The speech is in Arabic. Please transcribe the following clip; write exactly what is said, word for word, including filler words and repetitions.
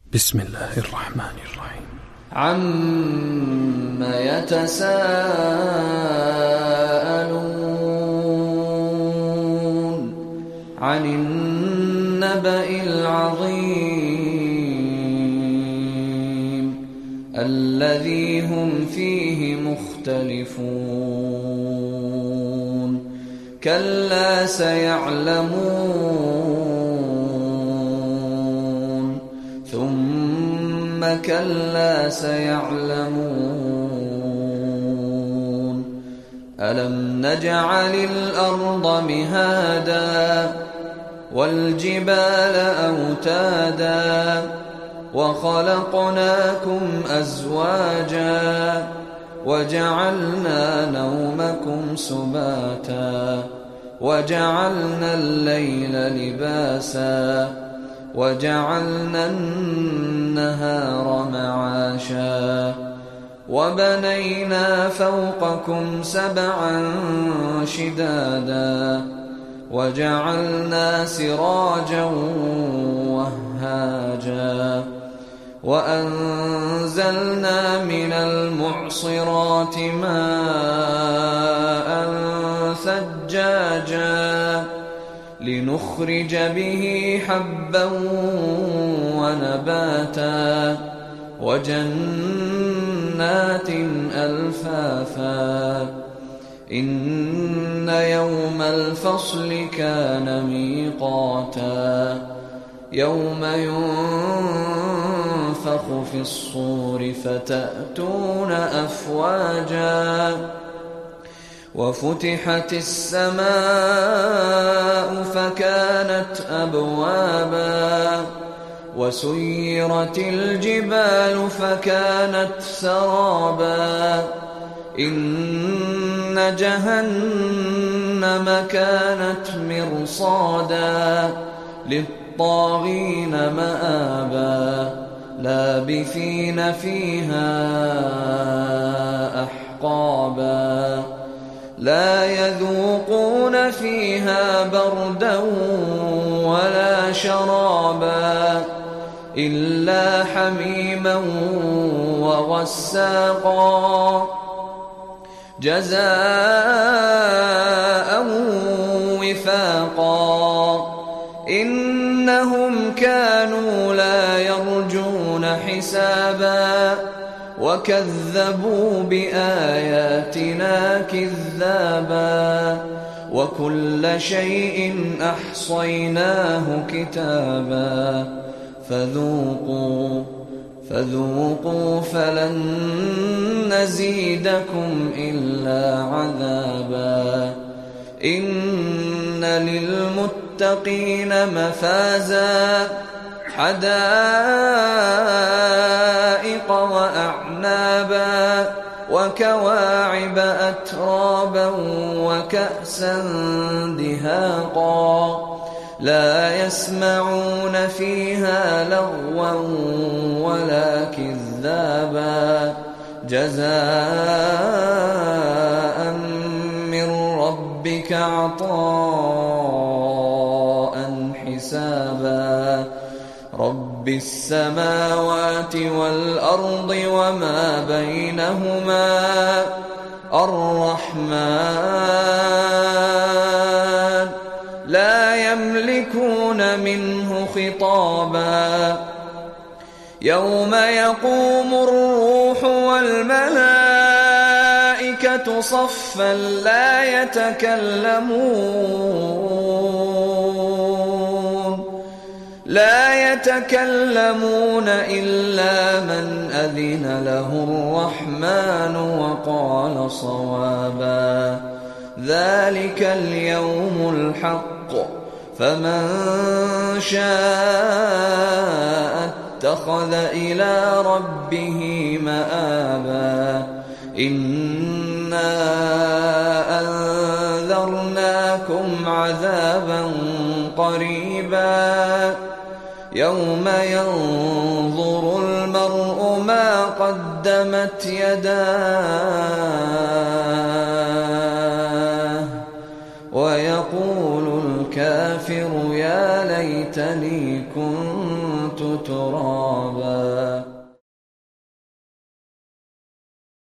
بسم الله الرحمن الرحيم. عم يتساءلون عن النبأ العظيم الذي هم فيه مختلفون كلا سيعلمون ثم كلا سيعلمون ألم نجعل الأرض مهادا والجبال أوتادا وخلقناكم أزواجا وجعلنا نومكم سباتا وجعلنا الليل لباسا وجعلنا النهار معاشا وبنينا فوقكم سبعا شدادا وجعلنا سراجا وهاجا وأنزلنا من المعصرات ماء ثجاجا لنخرج به حبا ونباتا وجنات ألفافا إن يوم الفصل كان ميقاتا يوم ينفخ في الصور فتأتون أفواجا وفتحت السماء فكانت أبوابا وسيرت الجبال فكانت سرابا إن جهنم كانت مرصادا للطاغين مآبا لابثين فيها أحقابا لا يذوقون فيها بردا ولا شرابا إلا حميما وغساقا جزاء وفاقا إنهم كانوا لا يرجون حسابا وكذبوا بآياتنا كذابا وكل شيء أحصيناه كتابا فذوقوا فذوقوا فلن نزيدكم إلا عذابا إن للمتقين مفازا حدائق وأعنابا وكواعب أترابا وكأسا دهاقا لا يسمعون فيها لغوا ولا كذابا جزاء من ربك عطاء حسابا رب السماوات والأرض وما بينهما الرحمن لا يملكون منه خطابا يوم يقوم الروح والملائكة صفا لا يتكلمون لا يتكلمون إلا من أذن له الرحمن وقال صوابا ذلك اليوم الحق فمن شاء اتخذ إلى ربه مآبا إنا أنذرناكم عذابا قريبا يوم ينظر المرء ما قدمت يداه ويقول الكافر يا ليتني كنت ترابا